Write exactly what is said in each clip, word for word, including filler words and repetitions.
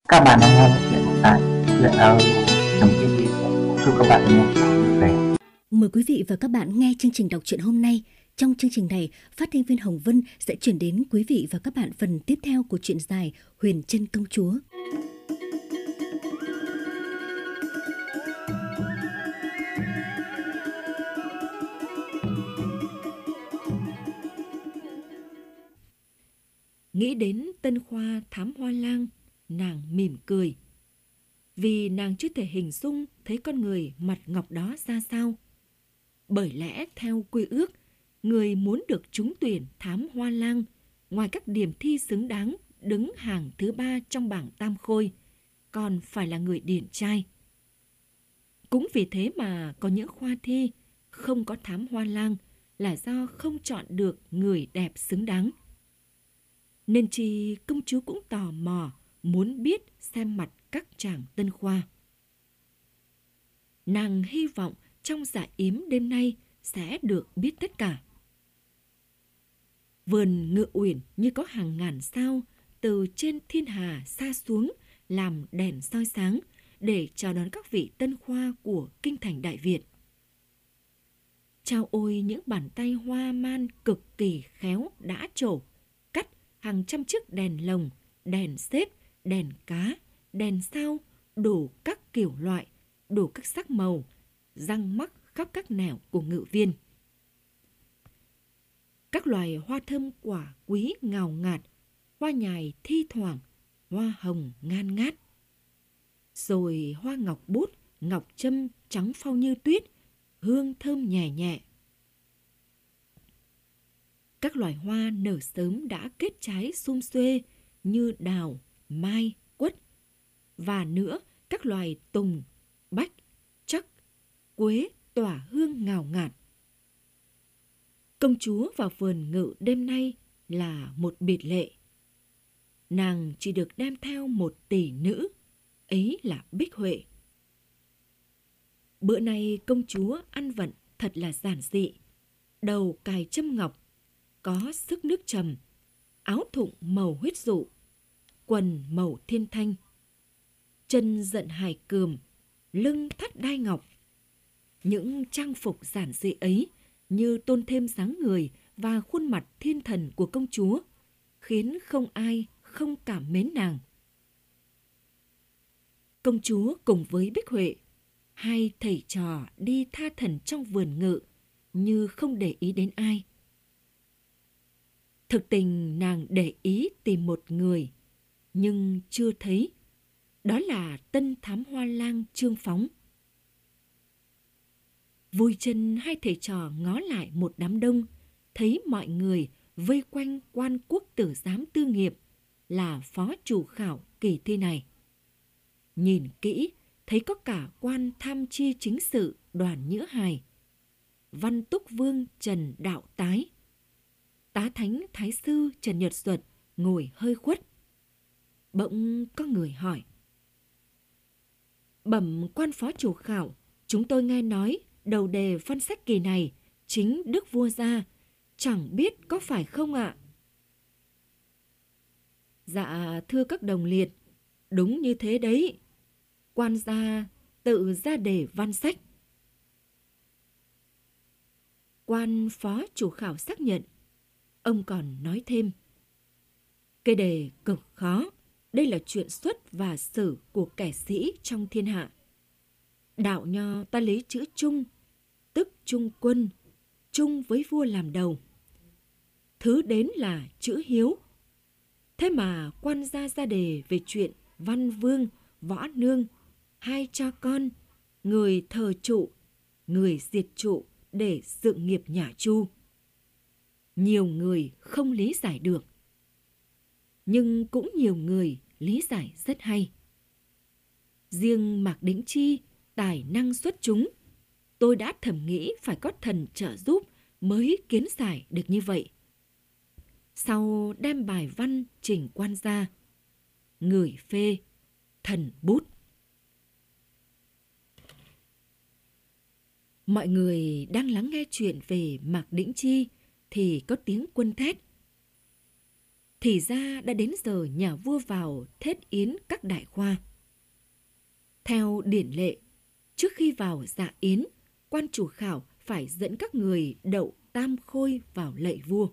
Các bạn đang nghe chuyện tại truyện audio.tv. Chúc các bạn nghe vui vẻ. Mời quý vị và các bạn nghe chương trình đọc truyện hôm nay. Trong chương trình này, phát thanh viên Hồng Vân sẽ chuyển đến quý vị và các bạn phần tiếp theo của truyện dài Huyền Trân Công Chúa. Nghĩ đến Tân Khoa thám hoa lang, nàng mỉm cười. Vì nàng chưa thể hình dung thấy con người mặt ngọc đó ra sao. Bởi lẽ theo quy ước, người muốn được trúng tuyển thám hoa lang, ngoài các điểm thi xứng đáng đứng hàng thứ ba trong bảng tam khôi, còn phải là người điển trai. Cũng vì thế mà có những khoa thi không có thám hoa lang là do không chọn được người đẹp xứng đáng. Nên chi công chúa cũng tò mò muốn biết xem mặt các chàng tân khoa. Nàng hy vọng trong dạ yếm đêm nay sẽ được biết tất cả. Vườn Ngự Uyển như có hàng ngàn sao từ trên thiên hà xa xuống làm đèn soi sáng để chào đón các vị tân khoa của kinh thành Đại Việt. Chao ôi những bàn tay hoa man cực kỳ khéo đã trổ, cắt hàng trăm chiếc đèn lồng, đèn xếp, đèn cá, đèn sao, đủ các kiểu loại, đủ các sắc màu, răng mắc khắp các nẻo của ngự viên. Các loài hoa thơm quả quý ngào ngạt, hoa nhài thi thoảng, hoa hồng ngan ngát. Rồi hoa ngọc bút, ngọc trâm trắng phau như tuyết, hương thơm nhẹ nhẹ. Các loài hoa nở sớm đã kết trái sum xuê như đào, mai, quất. Và nữa các loài tùng, bách, trắc, quế tỏa hương ngào ngạt. Công chúa vào vườn ngự đêm nay là một biệt lệ. Nàng chỉ được đem theo một tỷ nữ, ấy là Bích Huệ. Bữa nay công chúa ăn vận thật là giản dị. Đầu cài châm ngọc, có sức nước trầm, áo thụng màu huyết dụ, quần màu thiên thanh, chân giận hài cườm, lưng thắt đai ngọc. Những trang phục giản dị ấy như tôn thêm dáng người và khuôn mặt thiên thần của công chúa, khiến không ai không cảm mến nàng. Công chúa cùng với Bích Huệ, hai thầy trò đi tha thần trong vườn ngự như không để ý đến ai. Thực tình nàng để ý tìm một người, nhưng chưa thấy. Đó là tân thám hoa lang Trương Phóng. Vui chân hai thầy trò ngó lại một đám đông, thấy mọi người vây quanh quan quốc tử giám tư nghiệp là phó chủ khảo kỳ thi này. Nhìn kỹ, thấy có cả quan tham chi chính sự Đoàn Nhữ Hài, văn túc vương Trần Đạo Tái, tá thánh thái sư Trần Nhật Duật ngồi hơi khuất. Bỗng có người hỏi: Bẩm quan phó chủ khảo, chúng tôi nghe nói đầu đề văn sách kỳ này chính Đức Vua gia, chẳng biết có phải không ạ? Dạ thưa các đồng liệt, đúng như thế đấy. Quan gia tự ra đề văn sách. Quan phó chủ khảo xác nhận. Ông còn nói thêm: Cái đề cực khó, đây là chuyện xuất và sử của kẻ sĩ trong thiên hạ. Đạo nho ta lấy chữ trung, tức trung quân, trung với vua làm đầu. Thứ đến là chữ hiếu. Thế mà quan gia ra đề về chuyện văn vương, võ nương, hai cha con, người thờ trụ, người diệt trụ để dựng nghiệp nhà Chu. Nhiều người không lý giải được, nhưng cũng nhiều người lý giải rất hay. Riêng Mạc Đĩnh Chi tài năng xuất chúng, tôi đã thầm nghĩ phải có thần trợ giúp mới kiến giải được như vậy. Sau đem bài văn trình quan gia, người phê, thần bút. Mọi người đang lắng nghe chuyện về Mạc Đĩnh Chi thì có tiếng quân thét: Thì ra đã đến giờ nhà vua vào thết yến các đại khoa. Theo điển lệ, trước khi vào dạ yến, quan chủ khảo phải dẫn các người đậu tam khôi vào lạy vua.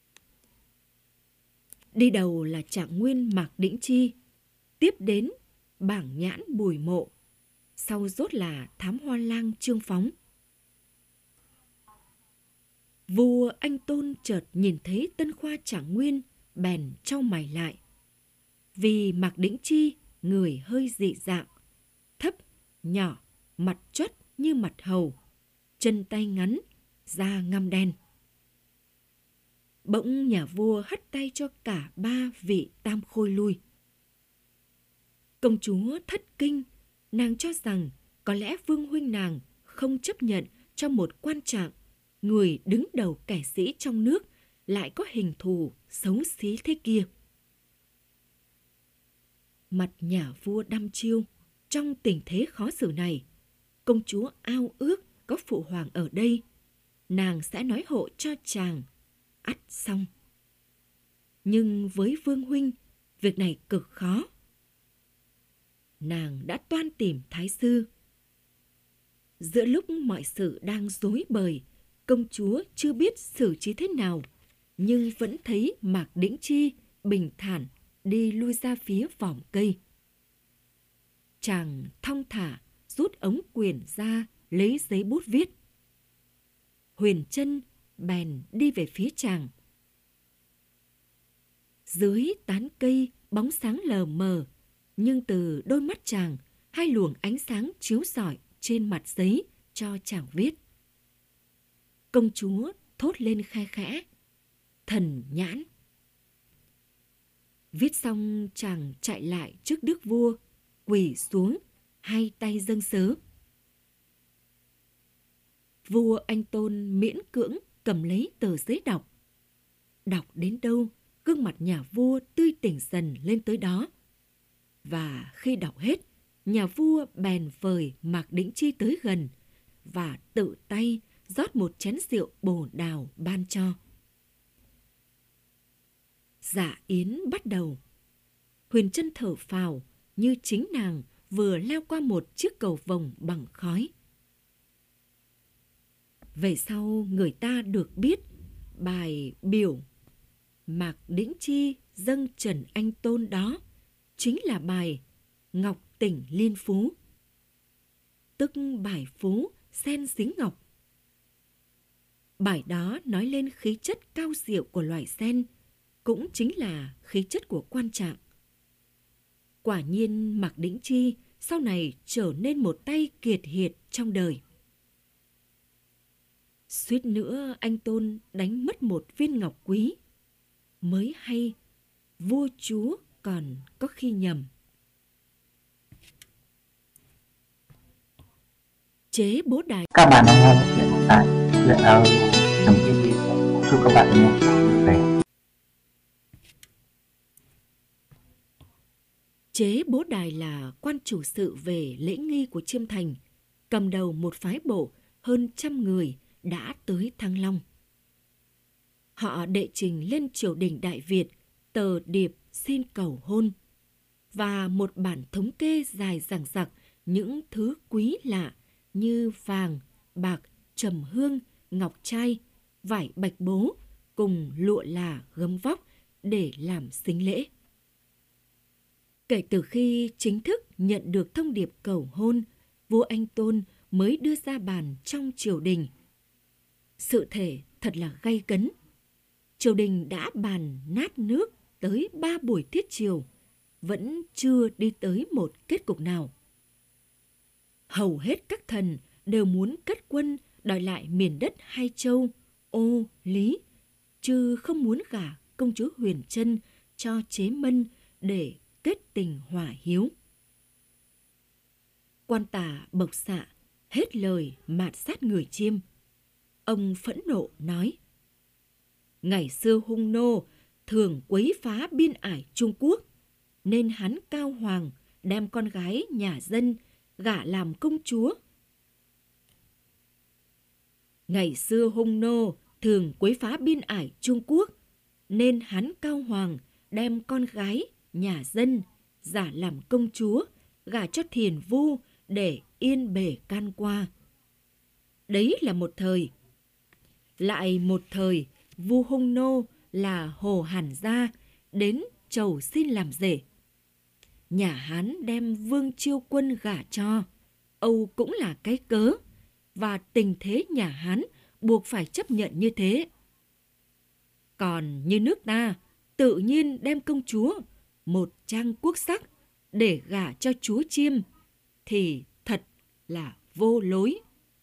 Đi đầu là Trạng Nguyên Mạc Đĩnh Chi, tiếp đến Bảng Nhãn Bùi Mộ, sau rốt là Thám Hoa Lang Trương Phóng. Vua Anh Tôn chợt nhìn thấy Tân Khoa Trạng Nguyên, bèn trao mày lại. Vì Mạc Đĩnh Chi người hơi dị dạng, thấp, nhỏ, mặt chót như mặt hầu, chân tay ngắn, da ngăm đen. Bỗng nhà vua hất tay cho cả ba vị tam khôi lui. Công chúa thất kinh, nàng cho rằng có lẽ vương huynh nàng không chấp nhận cho một quan trạng, người đứng đầu kẻ sĩ trong nước lại có hình thù xấu xí thế kia. Mặt nhà vua đăm chiêu, trong tình thế khó xử này, công chúa ao ước có phụ hoàng ở đây, nàng sẽ nói hộ cho chàng, ắt xong. Nhưng với vương huynh, việc này cực khó. Nàng đã toan tìm thái sư. Giữa lúc mọi sự đang rối bời, công chúa chưa biết xử trí thế nào, nhưng vẫn thấy Mạc Đĩnh Chi bình thản đi lui ra phía vòm cây. Chàng thong thả rút ống quyển ra, lấy giấy bút viết. Huyền Trân bèn đi về phía chàng. Dưới tán cây bóng sáng lờ mờ, nhưng từ đôi mắt chàng hai luồng ánh sáng chiếu rọi trên mặt giấy cho chàng viết. Công chúa thốt lên khe khẽ: Thần nhãn. Viết xong chàng chạy lại trước đức vua, quỳ xuống, hai tay dâng sớ. Vua Anh Tôn miễn cưỡng cầm lấy tờ giấy đọc. Đọc đến đâu, gương mặt nhà vua tươi tỉnh dần lên tới đó. Và khi đọc hết, nhà vua bèn vời Mạc Đĩnh Chi tới gần và tự tay rót một chén rượu bồ đào ban cho. Dạ yến bắt đầu. Huyền Trân thở phào như chính nàng vừa leo qua một chiếc cầu vồng bằng khói. Về sau người ta được biết bài biểu Mạc Đĩnh Chi dâng Trần Anh Tôn đó chính là bài Ngọc Tỉnh Liên Phú, tức bài phú sen dính ngọc. Bài đó nói lên khí chất cao diệu của loài sen, cũng chính là khí chất của quan trạng. Quả nhiên Mạc Đĩnh Chi sau này trở nên một tay kiệt hiệt trong đời. Suýt nữa anh Tôn đánh mất một viên ngọc quý. Mới hay, vua chúa còn có khi nhầm. Chế bố đài. Các bạn đang nghe chuyện tại chuyện audio chấm tv. Chúc các bạn nghe vui vẻ. Chế bố đài là quan chủ sự về lễ nghi của Chiêm Thành, cầm đầu một phái bộ hơn trăm người đã tới Thăng Long. Họ đệ trình lên triều đình Đại Việt tờ điệp xin cầu hôn và một bản thống kê dài dằng dặc những thứ quý lạ như vàng, bạc, trầm hương, ngọc trai, vải bạch bố cùng lụa là gấm vóc để làm sính lễ. Kể từ khi chính thức nhận được thông điệp cầu hôn, vua Anh Tôn mới đưa ra bàn trong triều đình. Sự thể thật là gay cấn. Triều đình đã bàn nát nước tới ba buổi tiết triều, vẫn chưa đi tới một kết cục nào. Hầu hết các thần đều muốn cất quân đòi lại miền đất Hai Châu, Ô, Lý, chứ không muốn gả công chúa Huyền Trân cho Chế Mân để kết tình hỏa hiếu. Quan Tả bộc xạ, hết lời mạt sát người Chiêm. Ông phẫn nộ nói: Ngày xưa hung nô thường quấy phá biên ải Trung Quốc, nên hắn Cao Hoàng đem con gái nhà dân gả làm công chúa. Ngày xưa hung nô thường quấy phá biên ải Trung Quốc, nên hắn Cao Hoàng đem con gái, nhà dân, giả làm công chúa, gả cho thiền vu để yên bề can qua. Đấy là một thời. Lại một thời, vua Hung Nô là Hồ Hàn Gia đến chầu xin làm rể. Nhà Hán đem Vương Chiêu Quân gả cho, Âu cũng là cái cớ, và tình thế nhà Hán buộc phải chấp nhận như thế. Còn như nước ta, tự nhiên đem công chúa, một trang quốc sắc, để gả cho chúa Chiêm, thì thật là vô lối.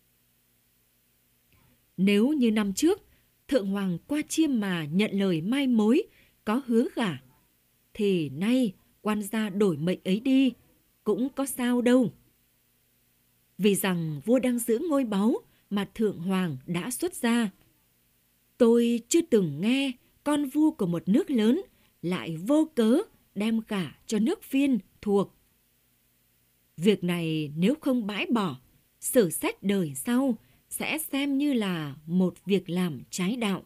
Nếu như năm trước, Thượng Hoàng qua Chiêm mà nhận lời mai mối, có hứa gả, thì nay quan gia đổi mệnh ấy đi, cũng có sao đâu. Vì rằng vua đang giữ ngôi báu mà Thượng Hoàng đã xuất ra. Tôi chưa từng nghe con vua của một nước lớn lại vô cớ đem gả cho nước phiên thuộc. Việc này nếu không bãi bỏ, sử sách đời sau sẽ xem như là một việc làm trái đạo.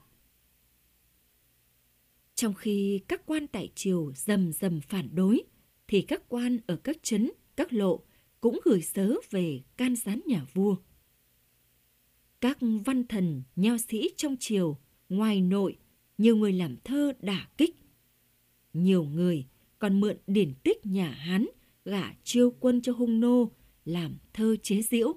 Trong khi các quan tại triều rầm rầm phản đối, thì các quan ở các trấn, các lộ cũng gửi sớ về can gián nhà vua. Các văn thần, nho sĩ trong triều, ngoài nội, nhiều người làm thơ đả kích. Nhiều người còn mượn điển tích nhà Hán gả Chiêu Quân cho Hung Nô làm thơ chế giễu.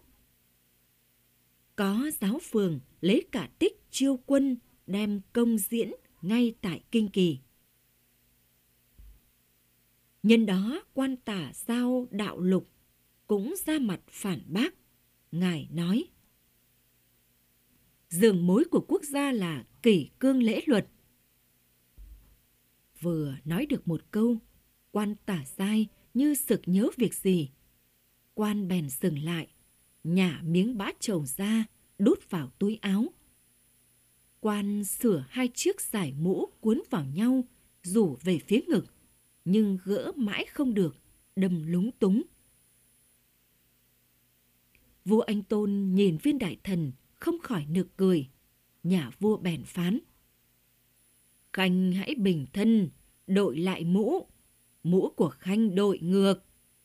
Có giáo phường lấy cả tích Chiêu Quân đem công diễn ngay tại Kinh Kỳ. Nhân đó quan tả Giao Đạo Lục cũng ra mặt phản bác. Ngài nói: giường mối của quốc gia là kỷ cương lễ luật. Vừa nói được một câu, quan tả Giai như sực nhớ việc gì. Quan bèn dừng lại, nhả miếng bã trầu ra, đút vào túi áo. Quan sửa hai chiếc dải mũ cuốn vào nhau, rủ về phía ngực, nhưng gỡ mãi không được, đâm lúng túng. Vua Anh Tôn nhìn viên đại thần không khỏi nực cười. Nhà vua bèn phán: Khanh hãy bình thân, đội lại mũ, mũ của Khanh đội ngược.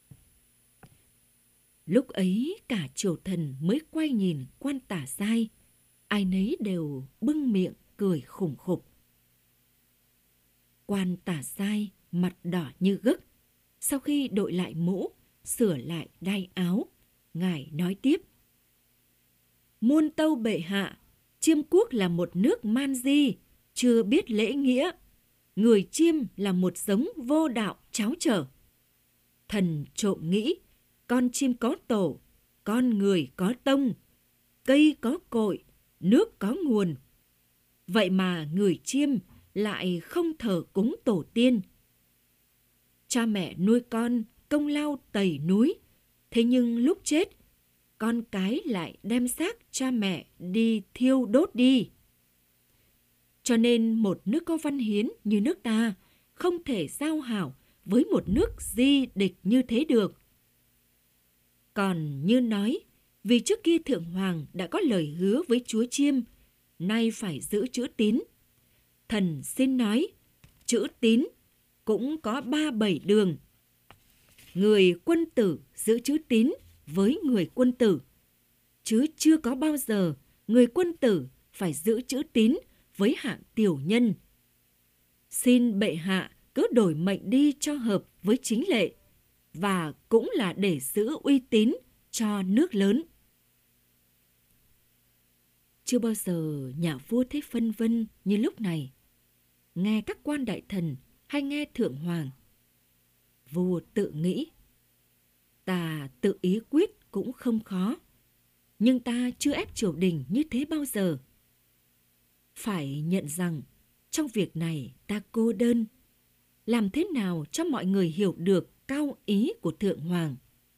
Lúc ấy cả triều thần mới quay nhìn quan tả Giai, ai nấy đều bưng miệng cười khủng khục. Quan tả Giai mặt đỏ như gấc, sau khi đội lại mũ, sửa lại đai áo, ngài nói tiếp: Muôn tâu bệ hạ, Chiêm quốc là một nước man di, chưa biết lễ nghĩa. Người Chiêm là một giống vô đạo cháo trở. Thần trộm nghĩ, con chim có tổ, con người có tông, cây có cội, nước có nguồn. Vậy mà người Chiêm lại không thờ cúng tổ tiên. Cha mẹ nuôi con công lao tẩy núi, thế nhưng lúc chết, con cái lại đem xác cha mẹ đi thiêu đốt đi. Cho nên một nước có văn hiến như nước ta không thể giao hảo với một nước di địch như thế được. Còn như nói, vì trước kia Thượng Hoàng đã có lời hứa với chúa Chiêm, nay phải giữ chữ tín. Thần xin nói, chữ tín cũng có ba bảy đường. Người quân tử giữ chữ tín với người quân tử, chứ chưa có bao giờ người quân tử phải giữ chữ tín với hạng tiểu nhân. Xin bệ hạ cứ đổi mệnh đi cho hợp với chính lệ, và cũng là để giữ uy tín cho nước lớn. Chưa bao giờ nhà vua thấy phân vân như lúc này. Nghe các quan đại thần hay nghe Thượng Hoàng, vua tự nghĩ: ta tự ý quyết cũng không khó, nhưng ta chưa ép triều đình như thế bao giờ. Phải nhận rằng trong việc này ta cô đơn. Làm thế nào cho mọi người hiểu được cao ý của Thượng Hoàng?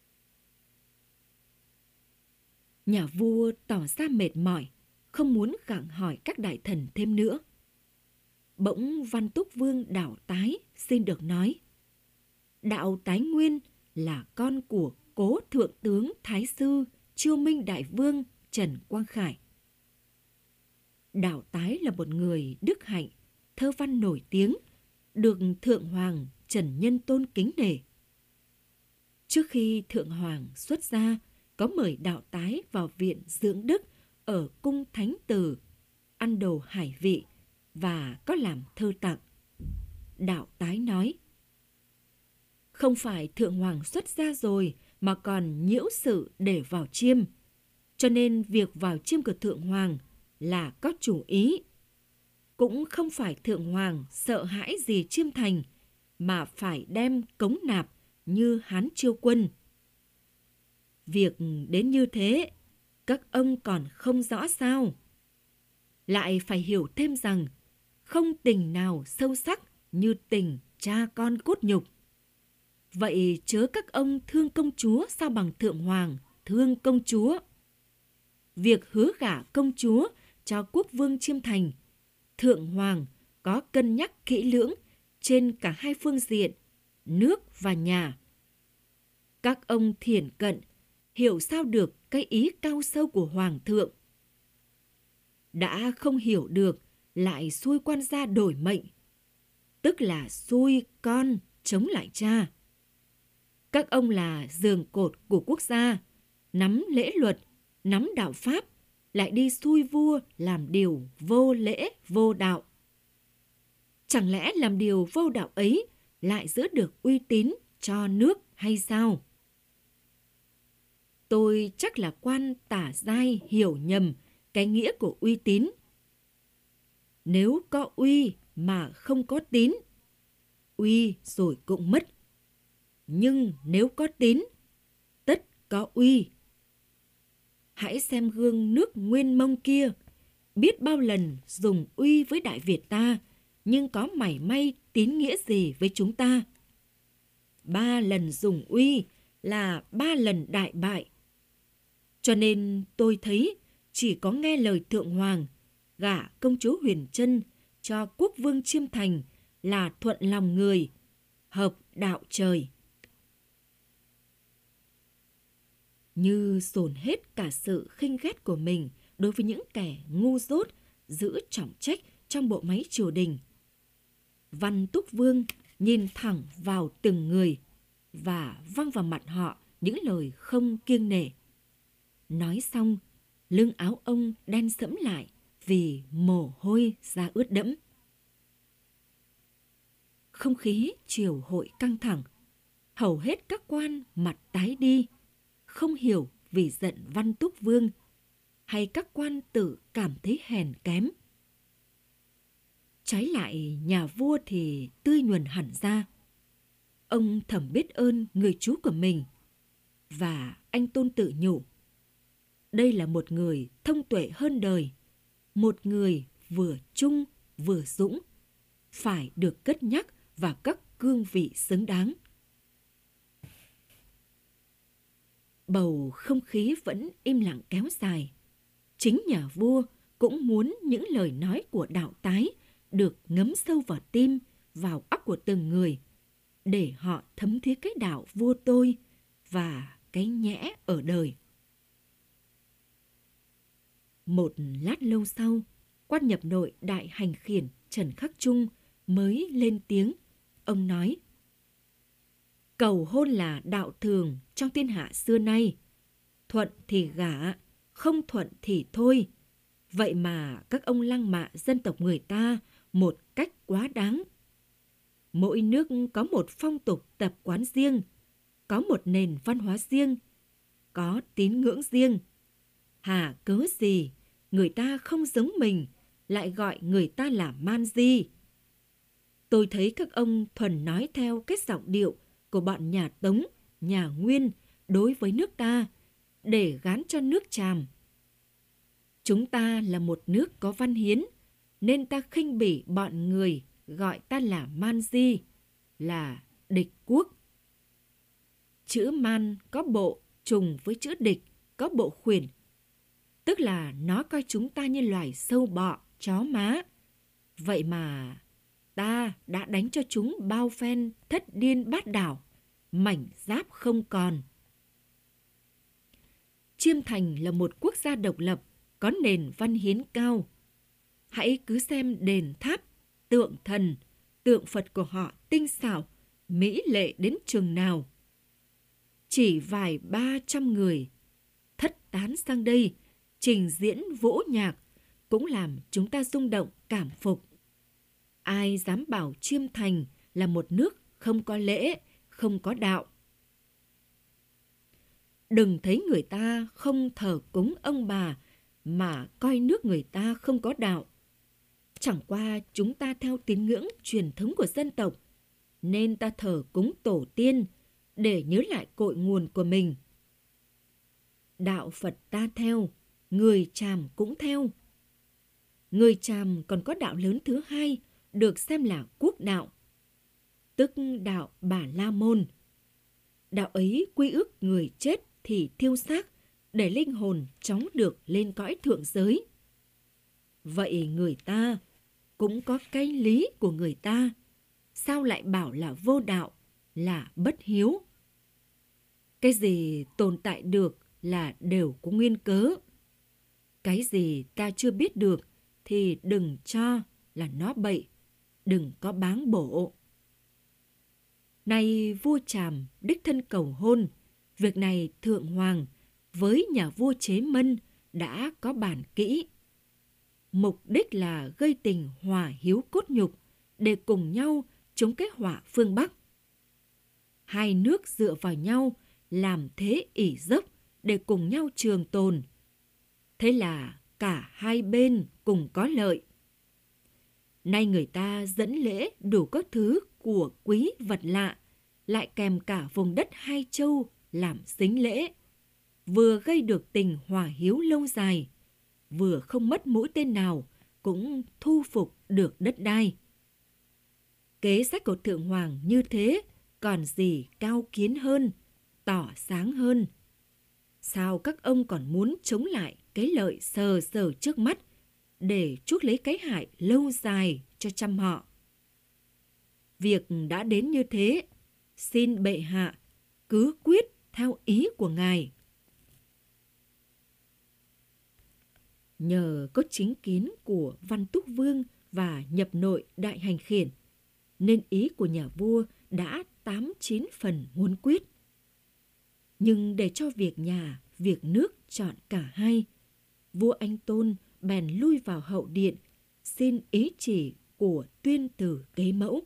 Nhà vua tỏ ra mệt mỏi, không muốn gặng hỏi các đại thần thêm nữa. Bỗng Văn Túc Vương Đảo Tái xin được nói: Đạo Tái Nguyên là con của cố thượng tướng Thái sư Chiêu Minh Đại Vương Trần Quang Khải. Đảo Tái là một người đức hạnh, thơ văn nổi tiếng, được Thượng Hoàng Trần Nhân Tôn kính nể. Trước khi Thượng Hoàng xuất gia, có mời đạo tái vào viện dưỡng đức ở cung Thánh Từ, ăn đồ hải vị và có làm thơ tặng. Đạo tái nói: không phải Thượng Hoàng xuất gia rồi mà còn nhiễu sự để vào chiêm, cho nên việc vào chiêm của Thượng Hoàng là có chủ ý. Cũng không phải Thượng Hoàng sợ hãi gì chiêm thành, mà phải đem cống nạp như Hán Chiêu Quân. Việc đến như thế, các ông còn không rõ sao? Lại phải hiểu thêm rằng, không tình nào sâu sắc như tình cha con cốt nhục. Vậy chớ các ông thương công chúa sao bằng Thượng Hoàng thương công chúa. Việc hứa gả công chúa cho quốc vương chiêm thành, Thượng Hoàng có cân nhắc kỹ lưỡng trên cả hai phương diện, nước và nhà. Các ông thiển cận, hiểu sao được cái ý cao sâu của Hoàng thượng. Đã không hiểu được, lại xui quan gia đổi mệnh, tức là xui con chống lại cha. Các ông là giường cột của quốc gia, nắm lễ luật, nắm đạo pháp, lại đi xui vua làm điều vô lễ vô đạo. Chẳng lẽ làm điều vô đạo ấy lại giữ được uy tín cho nước hay sao? Tôi chắc là quan tả giai hiểu nhầm cái nghĩa của uy tín. Nếu có uy mà không có tín, uy rồi cũng mất. Nhưng nếu có tín, tất có uy. Hãy xem gương nước Nguyên Mông kia, biết bao lần dùng uy với Đại Việt ta, nhưng có mảy may tín nghĩa gì với chúng ta. Ba lần dùng uy là ba lần đại bại. Cho nên tôi thấy chỉ có nghe lời Thượng Hoàng, gả công chúa Huyền Trân cho quốc vương chiêm thành là thuận lòng người, hợp đạo trời. Như dồn hết cả sự khinh ghét của mình đối với những kẻ ngu dốt giữ trọng trách trong bộ máy triều đình, Văn Túc Vương nhìn thẳng vào từng người và văng vào mặt họ những lời không kiêng nể. Nói xong, lưng áo ông đen sẫm lại vì mồ hôi da ướt đẫm. Không khí triều hội căng thẳng, hầu hết các quan mặt tái đi, không hiểu vì giận Văn Túc Vương, hay các quan tự cảm thấy hèn kém. Trái lại nhà vua thì tươi nhuần hẳn ra. Ông thầm biết ơn người chú của mình, và anh Tôn tự nhủ: đây là một người thông tuệ hơn đời, một người vừa trung vừa dũng, phải được cất nhắc vào các cương vị xứng đáng. Bầu không khí vẫn im lặng kéo dài. Chính nhà vua cũng muốn những lời nói của đạo tái được ngấm sâu vào tim, vào óc của từng người, để họ thấm thía cái đạo vua tôi và cái nhẽ ở đời. Một lát lâu sau, quan nhập nội đại hành khiển Trần Khắc Trung mới lên tiếng. Ông nói: cầu hôn là đạo thường trong thiên hạ xưa nay. Thuận thì gả, không thuận thì thôi. Vậy mà các ông lăng mạ dân tộc người ta một cách quá đáng. Mỗi nước có một phong tục tập quán riêng, có một nền văn hóa riêng, có tín ngưỡng riêng. Hà cớ gì người ta không giống mình lại gọi người ta là man di? Tôi thấy các ông thuần nói theo cái giọng điệu của bọn nhà Tống, nhà Nguyên đối với nước ta, để gán cho nước Tràm. Chúng ta là một nước có văn hiến, nên ta khinh bỉ bọn người gọi ta là man di, là địch quốc. Chữ man có bộ trùng với chữ địch có bộ khuyển, tức là nó coi chúng ta như loài sâu bọ, chó má. Vậy mà ta đã đánh cho chúng bao phen thất điên bát đảo, mảnh giáp không còn. Chiêm Thành là một quốc gia độc lập, có nền văn hiến cao. Hãy cứ xem đền tháp, tượng thần, tượng Phật của họ tinh xảo, mỹ lệ đến chừng nào. Chỉ vài ba trăm người thất tán sang đây, trình diễn vỗ nhạc, cũng làm chúng ta rung động cảm phục. Ai dám bảo Chiêm Thành là một nước không có lễ, không có đạo. Đừng thấy người ta không thờ cúng ông bà mà coi nước người ta không có đạo. Chẳng qua chúng ta theo tín ngưỡng truyền thống của dân tộc, nên ta thờ cúng tổ tiên để nhớ lại cội nguồn của mình. Đạo Phật ta theo, người Chàm cũng theo. Người Chàm còn có đạo lớn thứ hai, được xem là quốc đạo, tức đạo Bà La Môn. Đạo ấy quy ước người chết thì thiêu xác để linh hồn chóng được lên cõi thượng giới. Vậy người ta cũng có cái lý của người ta, sao lại bảo là vô đạo, là bất hiếu? Cái gì tồn tại được là đều có nguyên cớ. Cái gì ta chưa biết được thì đừng cho là nó bậy, đừng có báng bổ. Nay vua Chàm đích thân cầu hôn, việc này Thượng Hoàng với nhà vua Chế Mân đã có bàn kỹ. Mục đích là gây tình hòa hiếu cốt nhục để cùng nhau chống cái họa phương Bắc. Hai nước dựa vào nhau làm thế ỷ dốc để cùng nhau trường tồn. Thế là cả hai bên cùng có lợi. Nay người ta dẫn lễ đủ các thứ của quý vật lạ, lại kèm cả vùng đất hai châu làm sính lễ, vừa gây được tình hòa hiếu lâu dài, vừa không mất mũi tên nào, cũng thu phục được đất đai. Kế sách của Thượng Hoàng như thế, còn gì cao kiến hơn, tỏ sáng hơn. Sao các ông còn muốn chống lại cái lợi sờ sờ trước mắt, để chuốc lấy cái hại lâu dài cho trăm họ? Việc đã đến như thế, xin bệ hạ cứ quyết theo ý của ngài. Nhờ có chính kiến của Văn Túc Vương và nhập nội Đại Hành Khiển, nên ý của nhà vua đã tám chín phần muốn quyết. Nhưng để cho việc nhà, việc nước chọn cả hai, vua Anh Tôn bèn lui vào hậu điện, xin ý chỉ của Tuyên Từ kế mẫu.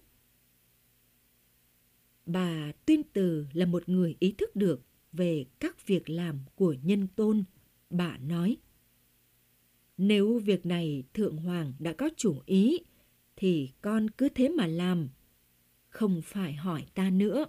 Bà Tuyên Từ là một người ý thức được về các việc làm của nhân tôn. Bà nói: nếu việc này Thượng Hoàng đã có chủ ý, thì con cứ thế mà làm, không phải hỏi ta nữa.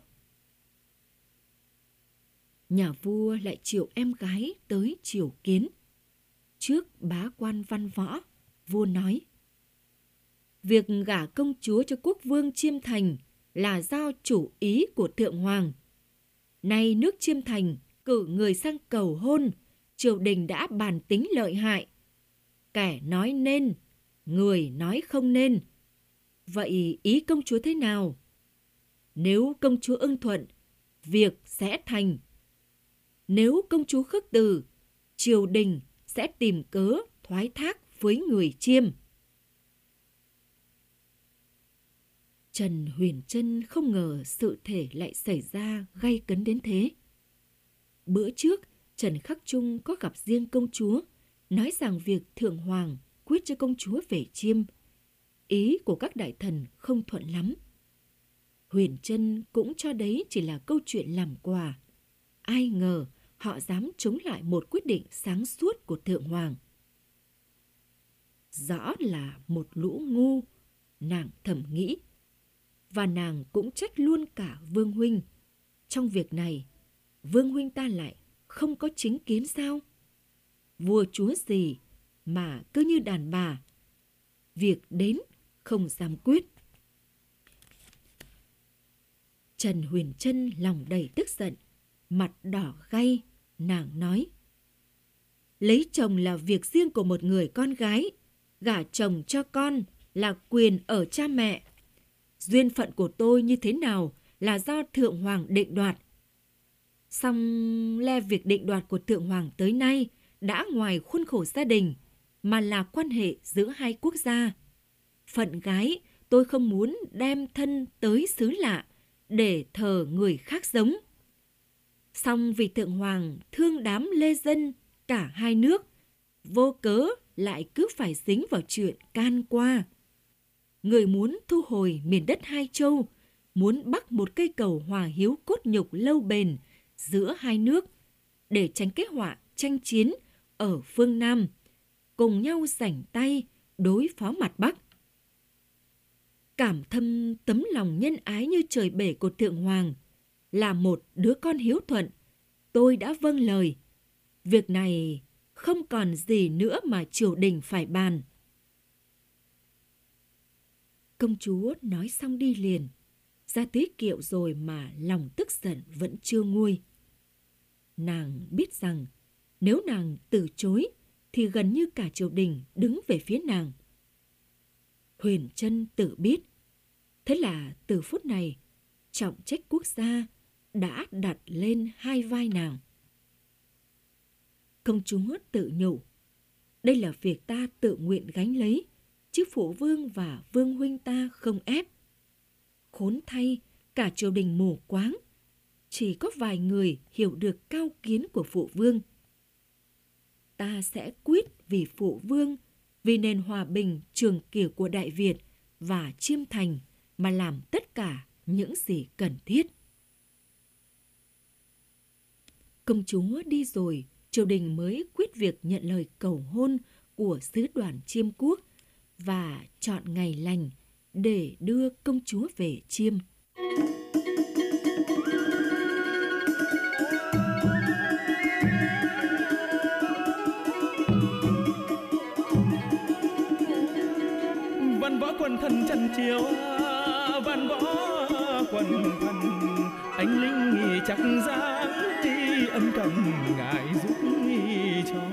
Nhà vua lại triệu em gái tới triều kiến. Trước bá quan văn võ, vua nói: việc gả công chúa cho quốc vương Chiêm Thành là do chủ ý của Thượng Hoàng. Nay nước Chiêm Thành cử người sang cầu hôn, triều đình đã bàn tính lợi hại. Kẻ nói nên, người nói không nên. Vậy ý công chúa thế nào? Nếu công chúa ưng thuận, việc sẽ thành. Nếu công chúa khước từ, triều đình sẽ tìm cớ thoái thác với người Chiêm. Trần Huyền Trân không ngờ sự thể lại xảy ra gay cấn đến thế. Bữa trước, Trần Khắc Trung có gặp riêng công chúa, nói rằng việc Thượng Hoàng quyết cho công chúa về Chiêm, ý của các đại thần không thuận lắm. Huyền Trân cũng cho đấy chỉ là câu chuyện làm quà. Ai ngờ họ dám chống lại một quyết định sáng suốt của Thượng Hoàng. Rõ là một lũ ngu, nàng thầm nghĩ. Và nàng cũng trách luôn cả Vương huynh. Trong việc này, Vương huynh ta lại không có chính kiến sao? Vua chúa gì mà cứ như đàn bà, việc đến không dám quyết. Trần Huyền Trân lòng đầy tức giận, mặt đỏ gay, nàng nói: lấy chồng là việc riêng của một người con gái, gả chồng cho con là quyền ở cha mẹ. Duyên phận của tôi như thế nào là do Thượng Hoàng định đoạt. Song le việc định đoạt của Thượng Hoàng tới nay đã ngoài khuôn khổ gia đình, mà là quan hệ giữa hai quốc gia. Phận gái tôi không muốn đem thân tới xứ lạ để thờ người khác giống. Song vì Thượng Hoàng thương đám lê dân cả hai nước, vô cớ lại cứ phải dính vào chuyện can qua. Người muốn thu hồi miền đất hai châu, muốn bắc một cây cầu hòa hiếu cốt nhục lâu bền giữa hai nước, để tránh cái họa tranh chiến ở phương Nam, cùng nhau rảnh tay đối phó mặt Bắc. Cảm thâm tấm lòng nhân ái như trời bể của Thượng Hoàng, là một đứa con hiếu thuận, tôi đã vâng lời. Việc này không còn gì nữa mà triều đình phải bàn. Công chúa nói xong đi liền, ra tới kiệu rồi mà lòng tức giận vẫn chưa nguôi. Nàng biết rằng nếu nàng từ chối thì gần như cả triều đình đứng về phía nàng. Huyền Trân tự biết, thế là từ phút này trọng trách quốc gia đã đặt lên hai vai nàng. Công chúa tự nhủ, đây là việc ta tự nguyện gánh lấy, chứ phụ vương và vương huynh ta không ép. Khốn thay, cả triều đình mù quáng, chỉ có vài người hiểu được cao kiến của phụ vương. Ta sẽ quyết vì phụ vương, vì nền hòa bình trường cửu của Đại Việt và Chiêm Thành mà làm tất cả những gì cần thiết. Công chúa đi rồi, triều đình mới quyết việc nhận lời cầu hôn của sứ đoàn Chiêm Quốc và chọn ngày lành để đưa công chúa về Chiêm. Văn võ quần thần trần chiếu, văn võ quần thần anh linh nghỉ chắc dáng ân cần ngài giúp cho.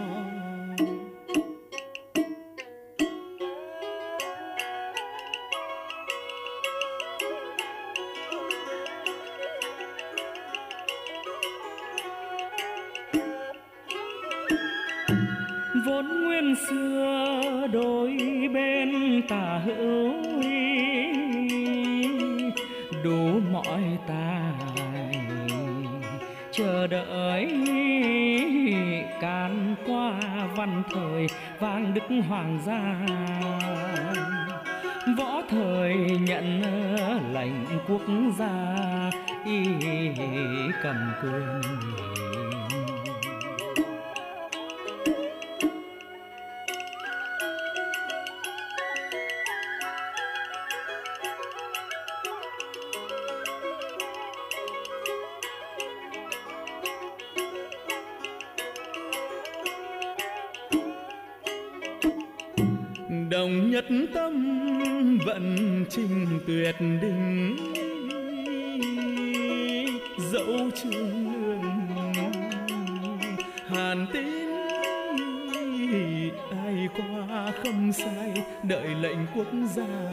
Vốn nguyên xưa đôi bên tả hữu, đủ mọi tài chờ đợi can qua văn thời vang đức hoàng gia. Võ thời nhận lệnh quốc gia y cầm quyền. Đồng nhất tâm vận trình tuyệt đỉnh, dẫu trường lương hàn tín ai qua không sai, đợi lệnh quốc gia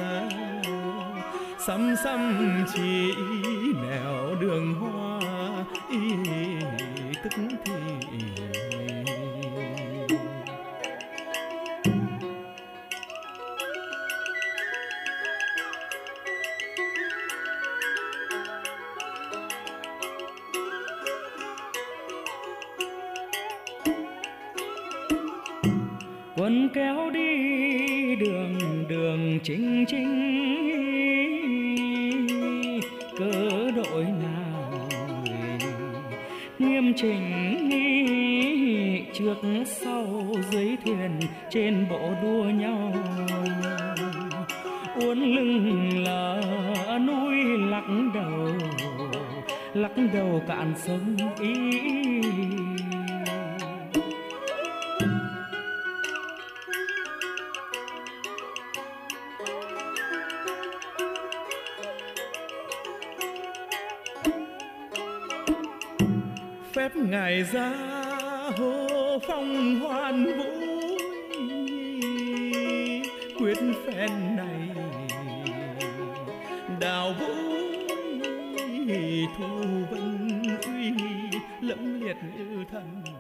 xăm xăm chỉ nẻo đường hoa y tức thì. Quân kéo đi đường đường chính chính, cớ đội nào nghiêm chỉnh trước sau dưới thuyền trên bộ đua nhau. Uốn lưng là núi lắc đầu, lắc đầu cạn sông ý. Phép ngài ra hô phong hoan vũ, quyết phen này đào vũ thu vân uy lẫm liệt như thần.